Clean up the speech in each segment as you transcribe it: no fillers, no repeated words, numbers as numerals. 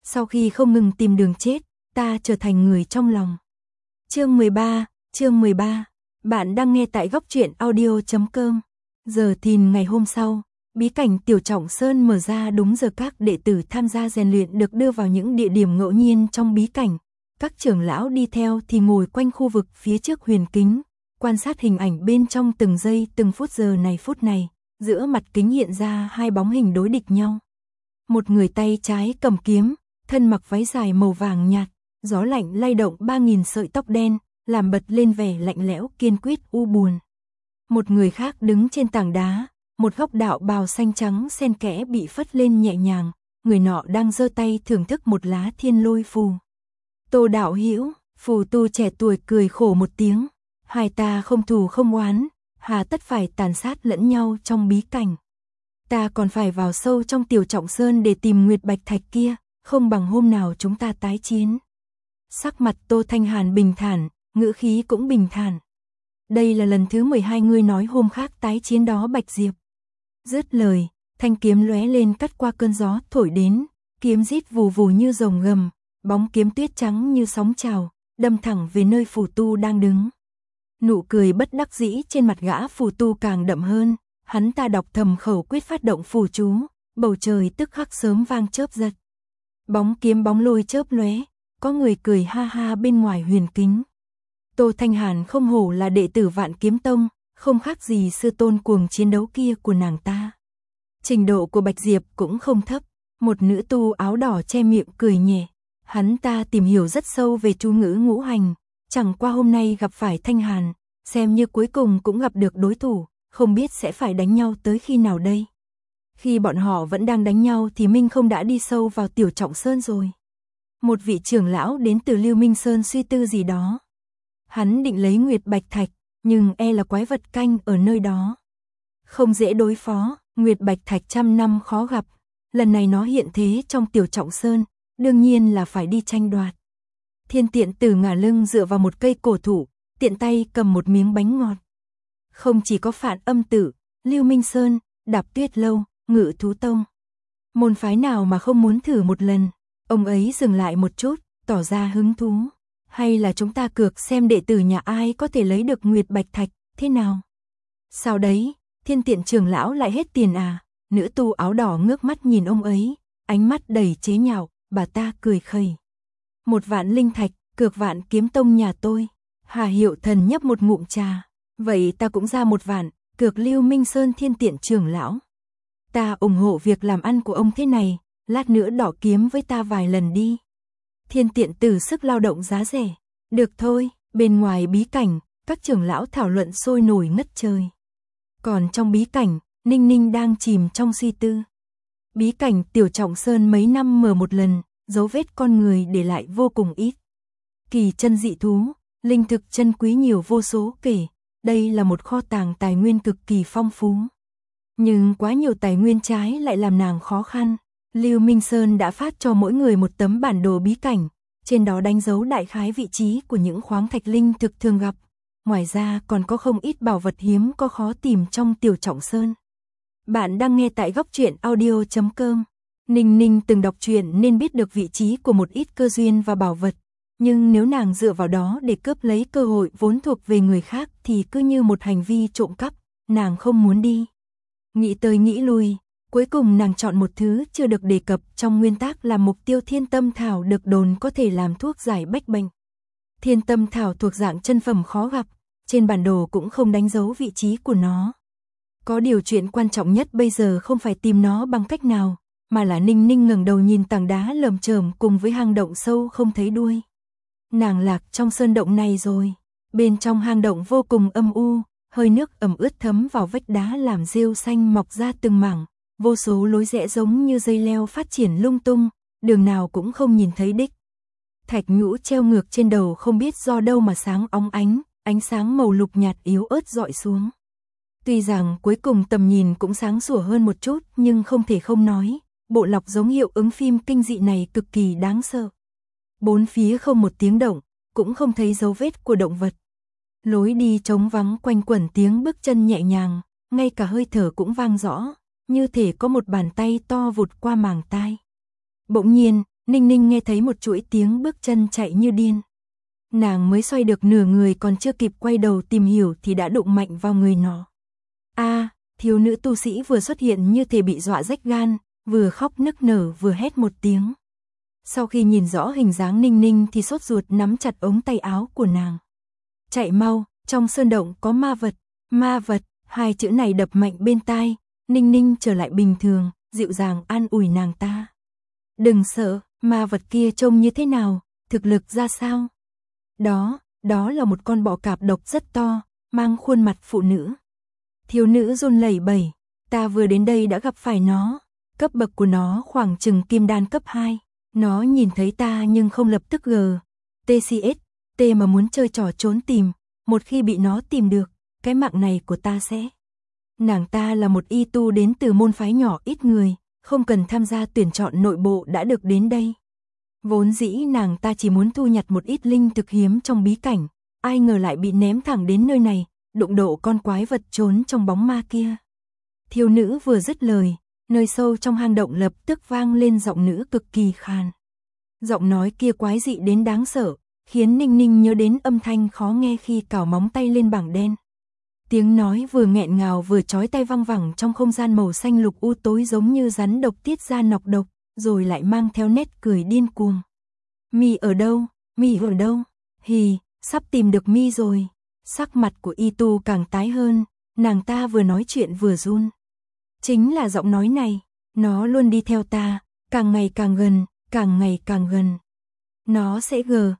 Sau khi không ngừng tìm đường chết, ta trở thành người trong lòng. Chương 13, bạn đang nghe tại góc truyện audio.com. Giờ thìn ngày hôm sau, bí cảnh Tiểu Trọng Sơn mở ra đúng giờ các đệ tử tham gia rèn luyện được đưa vào những địa điểm ngẫu nhiên trong bí cảnh. Các trưởng lão đi theo thì ngồi quanh khu vực phía trước huyền kính, quan sát hình ảnh bên trong từng giây từng phút giờ này phút này, giữa mặt kính hiện ra hai bóng hình đối địch nhau. Một người tay trái cầm kiếm, thân mặc váy dài màu vàng nhạt, gió lạnh lay động 3000 sợi tóc đen, làm bật lên vẻ lạnh lẽo kiên quyết u buồn. Một người khác đứng trên tảng đá, một góc đạo bào xanh trắng xen kẽ bị phất lên nhẹ nhàng, người nọ đang giơ tay thưởng thức một lá thiên lôi phù. Tô đạo hữu, phù tu trẻ tuổi cười khổ một tiếng, hai ta không thù không oán, hà tất phải tàn sát lẫn nhau trong bí cảnh. Ta còn phải vào sâu trong Tiểu Trọng Sơn để tìm Nguyệt Bạch Thạch kia, không bằng hôm nào chúng ta tái chiến. Sắc mặt Tô Thanh Hàn bình thản, ngữ khí cũng bình thản. Đây là lần thứ 12 ngươi nói hôm khác tái chiến đó Bạch Diệp. Dứt lời, thanh kiếm lóe lên cắt qua cơn gió thổi đến, kiếm rít vù vù như rồng gầm, bóng kiếm tuyết trắng như sóng trào, đâm thẳng về nơi phù tu đang đứng. Nụ cười bất đắc dĩ trên mặt gã phù tu càng đậm hơn, hắn ta đọc thầm khẩu quyết phát động phù chú, bầu trời tức khắc sớm vang chớp giật. Bóng kiếm bóng lôi chớp lóe, có người cười ha ha bên ngoài huyền kính. Tô Thanh Hàn không hổ là đệ tử Vạn Kiếm Tông, không khác gì sư tôn cuồng chiến đấu kia của nàng ta. Trình độ của Bạch Diệp cũng không thấp, một nữ tu áo đỏ che miệng cười nhẹ. Hắn ta tìm hiểu rất sâu về chú ngữ ngũ hành, chẳng qua hôm nay gặp phải Thanh Hàn, xem như cuối cùng cũng gặp được đối thủ, không biết sẽ phải đánh nhau tới khi nào đây. Khi bọn họ vẫn đang đánh nhau thì Minh không đã đi sâu vào Tiểu Trọng Sơn rồi. Một vị trưởng lão đến từ Lưu Minh Sơn suy tư gì đó. Hắn định lấy Nguyệt Bạch Thạch, nhưng e là quái vật canh ở nơi đó. Không dễ đối phó, Nguyệt Bạch Thạch trăm năm khó gặp, lần này nó hiện thế trong Tiểu Trọng Sơn, đương nhiên là phải đi tranh đoạt. Thiên Tiện Tử ngả lưng dựa vào một cây cổ thụ, tiện tay cầm một miếng bánh ngọt. Không chỉ có Phạn Âm Tử, Lưu Minh Sơn, Đạp Tuyết Lâu, Ngự Thú Tông. Môn phái nào mà không muốn thử một lần. Ông ấy dừng lại một chút, tỏ ra hứng thú. Hay là chúng ta cược xem đệ tử nhà ai có thể lấy được Nguyệt Bạch Thạch, thế nào? Sao đấy, Thiên Tiện trưởng lão lại hết tiền à? Nữ tu áo đỏ ngước mắt nhìn ông ấy, ánh mắt đầy chế nhạo, bà ta cười khẩy. 1 vạn linh thạch, cược Vạn Kiếm Tông nhà tôi. Hà Hiệu Thần nhấp một ngụm trà. Vậy ta cũng ra 1 vạn, cược Lưu Minh Sơn Thiên Tiện trưởng lão. Ta ủng hộ việc làm ăn của ông thế này, lát nữa đỏ kiếm với ta vài lần đi. Thiên Tiện Tử sức lao động giá rẻ. Được thôi, bên ngoài bí cảnh, các trưởng lão thảo luận sôi nổi ngất trời. Còn trong bí cảnh, Ninh Ninh đang chìm trong suy tư. Bí cảnh Tiểu Trọng Sơn mấy năm mở một lần, dấu vết con người để lại vô cùng ít. Kỳ chân dị thú, linh thực chân quý nhiều vô số kể, đây là một kho tàng tài nguyên cực kỳ phong phú. Nhưng quá nhiều tài nguyên trái lại làm nàng khó khăn. Lưu Minh Sơn đã phát cho mỗi người một tấm bản đồ bí cảnh, trên đó đánh dấu đại khái vị trí của những khoáng thạch linh thực thường gặp. Ngoài ra còn có không ít bảo vật hiếm có khó tìm trong Tiểu Trọng Sơn. Bạn đang nghe tại góc truyện audio.com. Ninh Ninh từng đọc truyện nên biết được vị trí của một ít cơ duyên và bảo vật. Nhưng nếu nàng dựa vào đó để cướp lấy cơ hội vốn thuộc về người khác thì cứ như một hành vi trộm cắp, nàng không muốn đi. Nghĩ tới nghĩ lui, cuối cùng nàng chọn một thứ chưa được đề cập trong nguyên tắc là mục tiêu Thiên Tâm Thảo được đồn có thể làm thuốc giải bách bệnh. Thiên Tâm Thảo thuộc dạng chân phẩm khó gặp, trên bản đồ cũng không đánh dấu vị trí của nó. Có điều chuyện quan trọng nhất bây giờ không phải tìm nó bằng cách nào, mà là Ninh Ninh ngẩng đầu nhìn tảng đá lởm chởm cùng với hang động sâu không thấy đuôi. Nàng lạc trong sơn động này rồi, bên trong hang động vô cùng âm u, hơi nước ẩm ướt thấm vào vách đá làm rêu xanh mọc ra từng mảng, vô số lối rẽ giống như dây leo phát triển lung tung, đường nào cũng không nhìn thấy đích. Thạch nhũ treo ngược trên đầu không biết do đâu mà sáng óng ánh sáng màu lục nhạt yếu ớt dọi xuống. Tuy rằng cuối cùng tầm nhìn cũng sáng sủa hơn một chút nhưng không thể không nói, bộ lọc giống hiệu ứng phim kinh dị này cực kỳ đáng sợ. Bốn phía không một tiếng động, cũng không thấy dấu vết của động vật. Lối đi trống vắng quanh quẩn tiếng bước chân nhẹ nhàng, ngay cả hơi thở cũng vang rõ, như thể có một bàn tay to vụt qua màng tai. Bỗng nhiên, Ninh Ninh nghe thấy một chuỗi tiếng bước chân chạy như điên. Nàng mới xoay được nửa người còn chưa kịp quay đầu tìm hiểu thì đã đụng mạnh vào người nó. Thiếu nữ tu sĩ vừa xuất hiện như thể bị dọa rách gan, vừa khóc nức nở vừa hét một tiếng. Sau khi nhìn rõ hình dáng Ninh Ninh thì sốt ruột nắm chặt ống tay áo của nàng. Chạy mau, trong sơn động có ma vật, hai chữ này đập mạnh bên tai. Ninh Ninh trở lại bình thường, dịu dàng an ủi nàng ta. Đừng sợ, ma vật kia trông như thế nào, thực lực ra sao? Đó là một con bọ cạp độc rất to, mang khuôn mặt phụ nữ. Thiếu nữ run lẩy bẩy, ta vừa đến đây đã gặp phải nó, cấp bậc của nó khoảng chừng kim đan cấp 2. Nó nhìn thấy ta nhưng không lập tức TCS mà muốn chơi trò trốn tìm, một khi bị nó tìm được, cái mạng này của ta sẽ. Nàng ta là một y tu đến từ môn phái nhỏ ít người, không cần tham gia tuyển chọn nội bộ đã được đến đây. Vốn dĩ nàng ta chỉ muốn thu nhặt một ít linh thực hiếm trong bí cảnh, ai ngờ lại bị ném thẳng đến nơi này, đụng độ con quái vật trốn trong bóng ma kia. Thiếu nữ vừa dứt lời, nơi sâu trong hang động lập tức vang lên giọng nữ cực kỳ khàn. Giọng nói kia quái dị đến đáng sợ, khiến Ninh Ninh nhớ đến âm thanh khó nghe khi cào móng tay lên bảng đen. Tiếng nói vừa nghẹn ngào vừa chói tai văng vẳng trong không gian màu xanh lục u tối giống như rắn độc tiết ra nọc độc, rồi lại mang theo nét cười điên cuồng. Mi ở đâu? Mi ở đâu? Hì, sắp tìm được Mi rồi. Sắc mặt của y tu càng tái hơn, nàng ta vừa nói chuyện vừa run. Chính là giọng nói này, nó luôn đi theo ta, càng ngày càng gần, càng ngày càng gần. Nó sẽ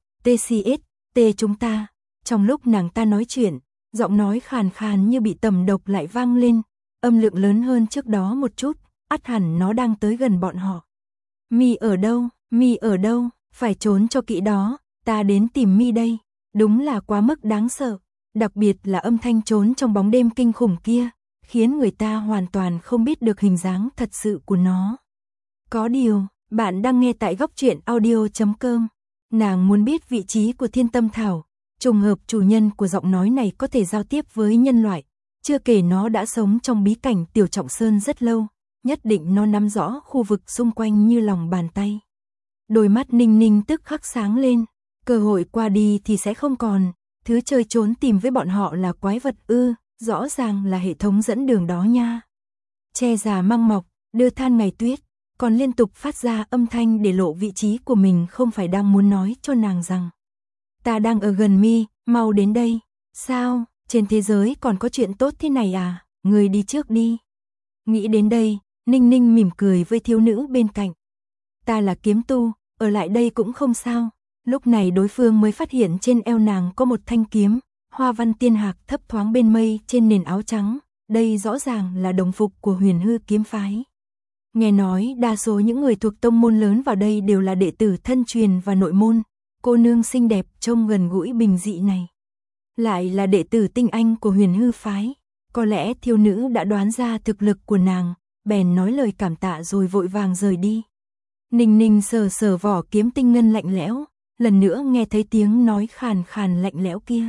TCS chúng ta. Trong lúc nàng ta nói chuyện, giọng nói khàn khàn như bị tầm độc lại vang lên, âm lượng lớn hơn trước đó một chút, ắt hẳn nó đang tới gần bọn họ. Mi ở đâu? Mi ở đâu? Phải trốn cho kỹ đó, ta đến tìm Mi đây. Đúng là quá mức đáng sợ, đặc biệt là âm thanh trốn trong bóng đêm kinh khủng kia, khiến người ta hoàn toàn không biết được hình dáng thật sự của nó. Có điều, bạn đang nghe tại góc truyện audio.com. Nàng muốn biết vị trí của Thiên Tâm Thảo, trùng hợp chủ nhân của giọng nói này có thể giao tiếp với nhân loại, chưa kể nó đã sống trong bí cảnh Tiểu Trọng Sơn rất lâu, nhất định nó nắm rõ khu vực xung quanh như lòng bàn tay. Đôi mắt Ninh Ninh tức khắc sáng lên, cơ hội qua đi thì sẽ không còn, thứ chơi trốn tìm với bọn họ là quái vật ư, rõ ràng là hệ thống dẫn đường đó nha. Che già măng mọc, đưa than ngày tuyết, còn liên tục phát ra âm thanh để lộ vị trí của mình không phải đang muốn nói cho nàng rằng ta đang ở gần Mi, mau đến đây. Sao, trên thế giới còn có chuyện tốt thế này à, người đi trước đi. Nghĩ đến đây, Ninh Ninh mỉm cười với thiếu nữ bên cạnh. Ta là kiếm tu, ở lại đây cũng không sao. Lúc này đối phương mới phát hiện trên eo nàng có một thanh kiếm, hoa văn tiên hạc thấp thoáng bên mây trên nền áo trắng, đây rõ ràng là đồng phục của Huyền Hư kiếm phái. Nghe nói đa số những người thuộc tông môn lớn vào đây đều là đệ tử thân truyền và nội môn, cô nương xinh đẹp trông gần gũi bình dị này lại là đệ tử tinh anh của Huyền Hư phái. Có lẽ thiếu nữ đã đoán ra thực lực của nàng, bèn nói lời cảm tạ rồi vội vàng rời đi. Ninh Ninh sờ sờ vỏ kiếm tinh ngân lạnh lẽo, lần nữa nghe thấy tiếng nói khàn khàn lạnh lẽo kia.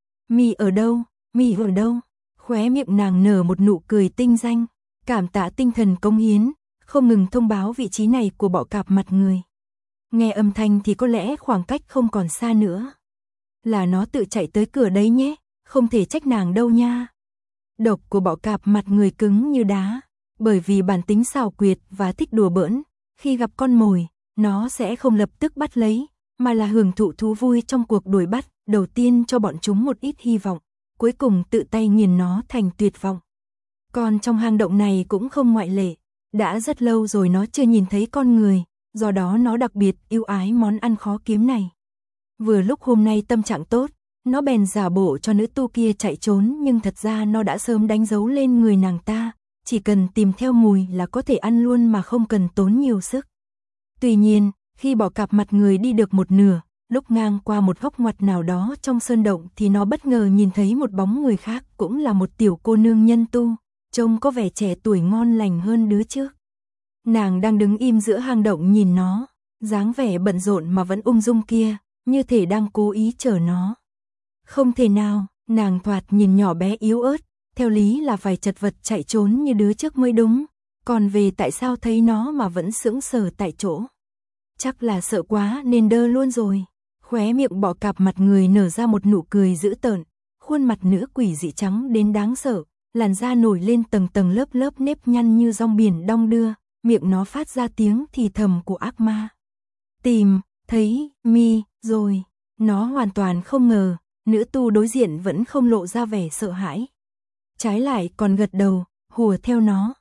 Mi ở đâu? Mi ở đâu? Khóe miệng nàng nở một nụ cười tinh danh, cảm tạ tinh thần cống hiến, không ngừng thông báo vị trí này của bọ cạp mặt người. Nghe âm thanh thì có lẽ khoảng cách không còn xa nữa. Là nó tự chạy tới cửa đấy nhé, không thể trách nàng đâu nha. Độc của bọ cạp mặt người cứng như đá, bởi vì bản tính xảo quyệt và thích đùa bỡn, khi gặp con mồi, nó sẽ không lập tức bắt lấy, mà là hưởng thụ thú vui trong cuộc đuổi bắt, đầu tiên cho bọn chúng một ít hy vọng, cuối cùng tự tay nghiền nó thành tuyệt vọng. Còn trong hang động này cũng không ngoại lệ, đã rất lâu rồi nó chưa nhìn thấy con người, do đó nó đặc biệt yêu ái món ăn khó kiếm này. Vừa lúc hôm nay tâm trạng tốt, nó bèn giả bộ cho nữ tu kia chạy trốn, nhưng thật ra nó đã sớm đánh dấu lên người nàng ta, chỉ cần tìm theo mùi là có thể ăn luôn mà không cần tốn nhiều sức. Tuy nhiên, khi bọ cạp mặt người đi được một nửa, lúc ngang qua một góc ngoặt nào đó trong sơn động thì nó bất ngờ nhìn thấy một bóng người khác, cũng là một tiểu cô nương nhân tu, trông có vẻ trẻ tuổi ngon lành hơn đứa trước. Nàng đang đứng im giữa hang động nhìn nó, dáng vẻ bận rộn mà vẫn ung dung kia, như thể đang cố ý chờ nó. Không thể nào, nàng thoạt nhìn nhỏ bé yếu ớt, theo lý là phải chật vật chạy trốn như đứa trước mới đúng, còn về tại sao thấy nó mà vẫn sững sờ tại chỗ. Chắc là sợ quá nên đơ luôn rồi. Khóe miệng bọ cạp mặt người nở ra một nụ cười dữ tợn, khuôn mặt nữ quỷ dị trắng đến đáng sợ, làn da nổi lên tầng tầng lớp lớp nếp nhăn như rong biển đong đưa, miệng nó phát ra tiếng thì thầm của ác ma. Tìm thấy mi rồi. Nó hoàn toàn không ngờ, nữ tu đối diện vẫn không lộ ra vẻ sợ hãi. Trái lại còn gật đầu, hùa theo nó.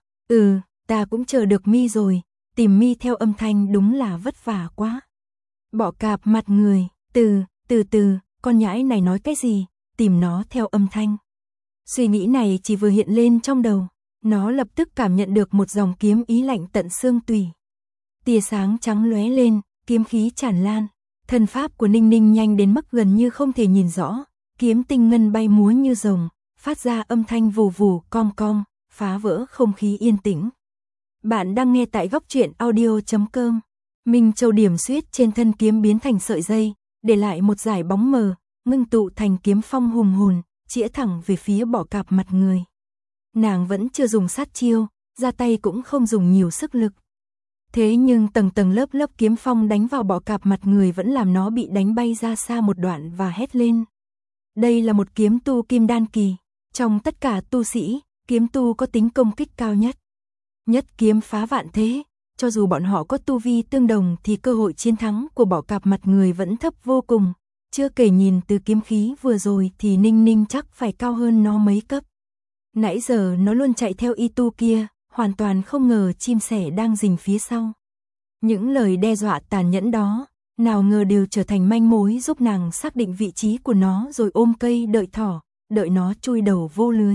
Ta cũng chờ được mi rồi, tìm mi theo âm thanh đúng là vất vả quá. Bọ cạp mặt người, từ từ, con nhãi này nói cái gì, tìm nó theo âm thanh. Suy nghĩ này chỉ vừa hiện lên trong đầu, nó lập tức cảm nhận được một dòng kiếm ý lạnh tận xương tủy. Tia sáng trắng lóe lên, kiếm khí tràn lan, thân pháp của Ninh Ninh nhanh đến mức gần như không thể nhìn rõ, kiếm tinh ngân bay múa như rồng, phát ra âm thanh vù vù cong cong, phá vỡ không khí yên tĩnh. Bạn đang nghe tại góc truyện audio.com. Minh Châu điểm xuyết trên thân kiếm biến thành sợi dây, để lại một dải bóng mờ, ngưng tụ thành kiếm phong hùng hồn, chĩa thẳng về phía bọ cạp mặt người. Nàng vẫn chưa dùng sát chiêu, ra tay cũng không dùng nhiều sức lực. Thế nhưng tầng tầng lớp lớp kiếm phong đánh vào bọ cạp mặt người vẫn làm nó bị đánh bay ra xa một đoạn và hét lên. Đây là một kiếm tu kim đan kỳ, trong tất cả tu sĩ, kiếm tu có tính công kích cao nhất. Nhất kiếm phá vạn thế, cho dù bọn họ có tu vi tương đồng thì cơ hội chiến thắng của bọ cạp mặt người vẫn thấp vô cùng. Chưa kể nhìn từ kiếm khí vừa rồi thì Ninh Ninh chắc phải cao hơn nó mấy cấp. Nãy giờ nó luôn chạy theo y tu kia, hoàn toàn không ngờ chim sẻ đang rình phía sau. Những lời đe dọa tàn nhẫn đó, nào ngờ đều trở thành manh mối giúp nàng xác định vị trí của nó rồi ôm cây đợi thỏ, đợi nó chui đầu vô lưới.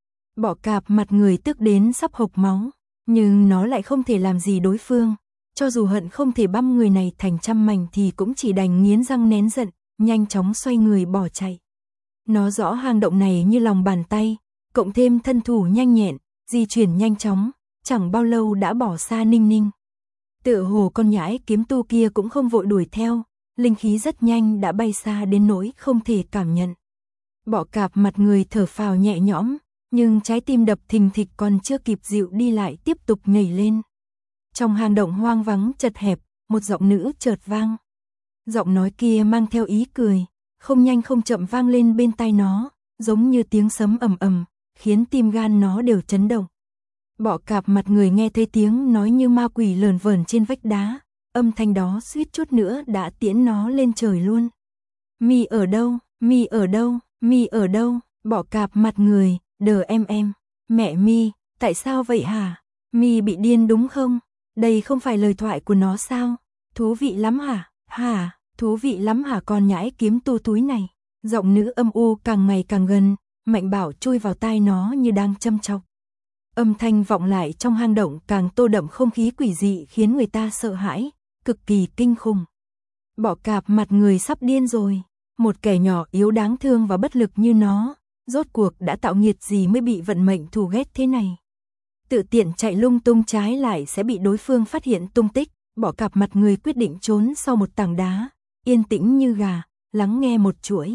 Bọ cạp mặt người tức đến sắp hộc máu, nhưng nó lại không thể làm gì đối phương. Cho dù hận không thể băm người này thành trăm mảnh thì cũng chỉ đành nghiến răng nén giận, nhanh chóng xoay người bỏ chạy. Nó rõ hang động này như lòng bàn tay, cộng thêm thân thủ nhanh nhẹn, di chuyển nhanh chóng, chẳng bao lâu đã bỏ xa Ninh Ninh. Tựa hồ con nhãi kiếm tu kia cũng không vội đuổi theo, linh khí rất nhanh đã bay xa đến nỗi không thể cảm nhận. Bọ cạp mặt người thở phào nhẹ nhõm, nhưng trái tim đập thình thịch còn chưa kịp dịu đi lại tiếp tục nhảy lên. Trong hang động hoang vắng chật hẹp, một giọng nữ chợt vang. Giọng nói kia mang theo ý cười, không nhanh không chậm vang lên bên tai nó, giống như tiếng sấm ầm ầm, khiến tim gan nó đều chấn động. Bọ cạp mặt người nghe thấy tiếng nói như ma quỷ lờn vờn trên vách đá, âm thanh đó suýt chút nữa đã tiễn nó lên trời luôn. Mi ở đâu, mi ở đâu, mi ở đâu, bọ cạp mặt người, đờ em, mẹ mi, tại sao vậy hả? Mi bị điên đúng không? Đây không phải lời thoại của nó sao? Thú vị lắm hả? Thú vị lắm hả con nhãi kiếm tu túi này? Giọng nữ âm u càng ngày càng gần, mạnh bảo chui vào tai nó như đang châm chọc. Âm thanh vọng lại trong hang động càng tô đậm không khí quỷ dị khiến người ta sợ hãi, cực kỳ kinh khủng. Bọ cạp mặt người sắp điên rồi, một kẻ nhỏ yếu đáng thương và bất lực như nó, rốt cuộc đã tạo nghiệt gì mới bị vận mệnh thù ghét thế này. Tự tiện chạy lung tung trái lại sẽ bị đối phương phát hiện tung tích, bọ cạp mặt người quyết định trốn sau một tảng đá, yên tĩnh như gà, lắng nghe một chuỗi.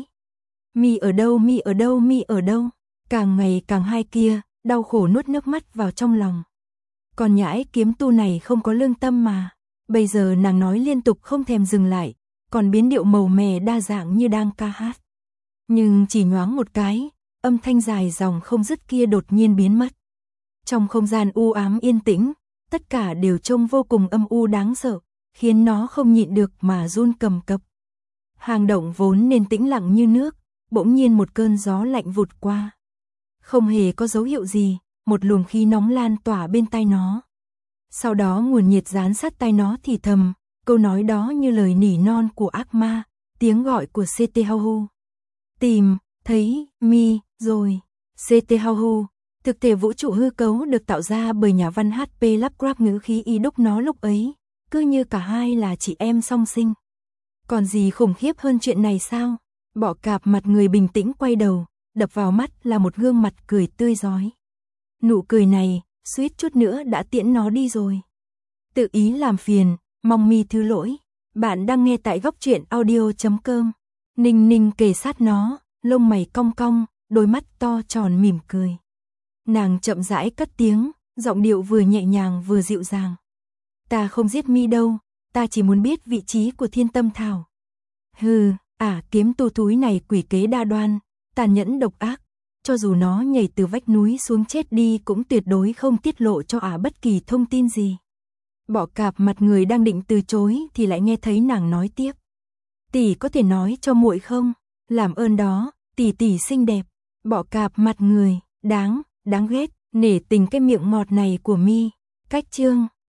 Mi ở đâu, mi ở đâu, mi ở đâu, càng ngày càng hai kia, đau khổ nuốt nước mắt vào trong lòng. Còn nhãi kiếm tu này không có lương tâm mà, bây giờ nàng nói liên tục không thèm dừng lại, còn biến điệu màu mè đa dạng như đang ca hát. Nhưng chỉ nhoáng một cái, âm thanh dài dòng không dứt kia đột nhiên biến mất. Trong không gian u ám yên tĩnh, tất cả đều trông vô cùng âm u đáng sợ, khiến nó không nhịn được mà run cầm cập. Hang động vốn nên tĩnh lặng như nước, bỗng nhiên một cơn gió lạnh vụt qua. Không hề có dấu hiệu gì, một luồng khí nóng lan tỏa bên tai nó. Sau đó nguồn nhiệt dán sát tai nó thì thầm, câu nói đó như lời nỉ non của ác ma, tiếng gọi của CT Hau. Tìm, thấy, mi, rồi. CT Hau, thực thể vũ trụ hư cấu được tạo ra bởi nhà văn HP Lovecraft ngữ khí y đúc nó lúc ấy, cứ như cả hai là chị em song sinh. Còn gì khủng khiếp hơn chuyện này sao? Bọ cạp mặt người bình tĩnh quay đầu, đập vào mắt là một gương mặt cười tươi rói. Nụ cười này, suýt chút nữa đã tiễn nó đi rồi. Tự ý làm phiền, mong mi thứ lỗi. Bạn đang nghe tại góc truyện audio.com. Ninh Ninh kề sát nó, lông mày cong cong, đôi mắt to tròn mỉm cười. Nàng chậm rãi cất tiếng, giọng điệu vừa nhẹ nhàng vừa dịu dàng. Ta không giết mi đâu, ta chỉ muốn biết vị trí của Thiên Tâm Thảo. Hừ, kiếm tu thúi này quỷ kế đa đoan, tàn nhẫn độc ác, cho dù nó nhảy từ vách núi xuống chết đi cũng tuyệt đối không tiết lộ cho bất kỳ thông tin gì. Bọ Cạp mặt người đang định từ chối thì lại nghe thấy nàng nói tiếp. Tỷ có thể nói cho muội không? Làm ơn đó, tỷ tỷ xinh đẹp. Bọ Cạp mặt người, đáng ghét, nể tình cái miệng ngọt này của mi. Cách chương